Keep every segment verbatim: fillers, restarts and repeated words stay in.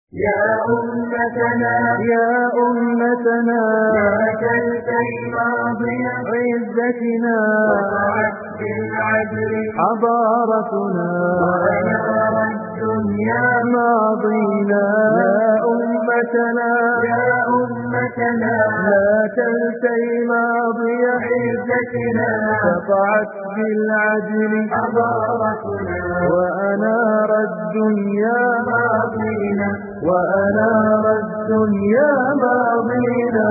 يا أمتنا يا أمتنا أكلت الماضي عزتنا وقعت بالعدل حضارتنا وأنار الدنيا ماضينا يا أمتنا يا أمتنا لا تنسي الماضي عزتنا شفعت بالعدل حضارتنا وأنار الدنيا ماضينا وأنار الدنيا ماضينا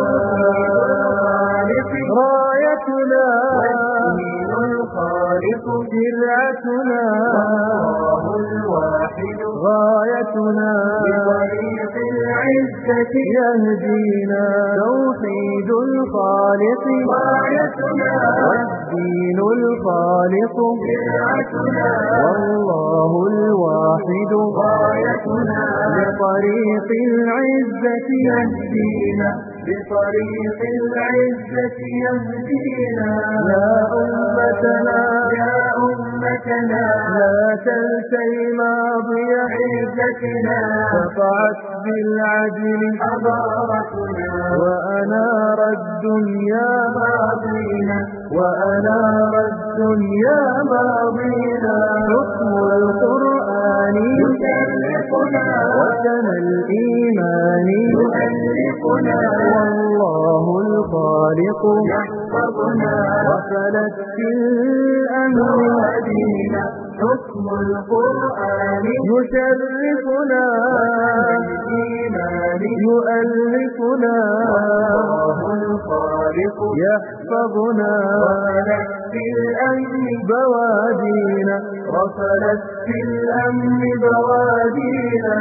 رايتنا والدين الخالق شرعتنا والله الواحد غايتنا بطريق العزة يهدينا توحيد الخالق رايتنا والدين الخالق شرعتنا والله الواحد غايتنا لطريق العزة يهدينا بطريق العزة يهدينا يا أمتنا يا أمتنا لا تنسي ماضي عزتنا شفعت بالعدل حضارتنا وأنار الدنيا ماضينا وأنار الدنيا ماضينا حكم القرآن يشرفنا وسنى الإيمان يؤلفنا والله الخالق يحفظنا وفلت في الأمر وهدينا حكم القرآن يشرفنا الإيمان يؤلفنا والله الخالق يحفظنا وفلت في الأمن بوادينا وصلت في الأمن بوادينا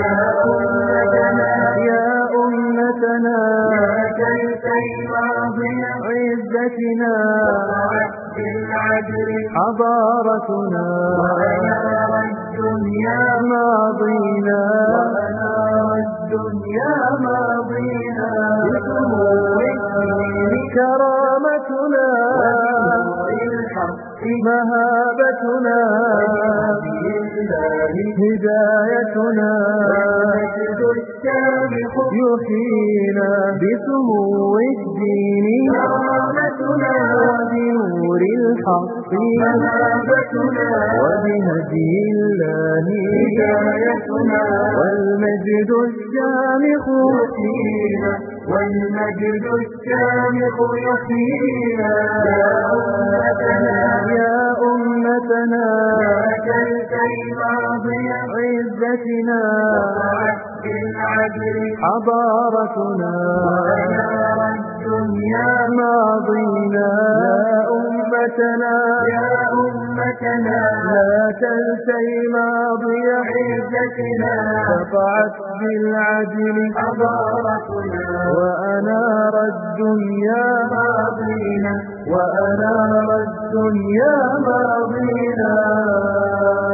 يا أمتنا يا أمتنا أكلت الماضي عزتنا وقعت بالعدل حضارتنا وأنار الدنيا ماضينا وأنار الدنيا ماضينا بسمو الدين كرامتنا ونور الحق مهابتنا الله هدايتنا المجد الشامخ يحيينا بسمو الدين كرامتنا وبنور الحق مهابتنا وبهدي الله هدايتنا والمجد الشامخ يحيينا والمجد الشامخ يحيينا يا أمتنا يا أمتنا أكلت الماضي عزتنا وقعت بالعدل حضارتنا وأنار الدنيا ماضينا يا أمتنا يا أمتنا لا تنسي ماضي عزتنا شفعت بالعدل حضارتنا وأنار الدنيا ماضينا وأنار الدنيا ماضينا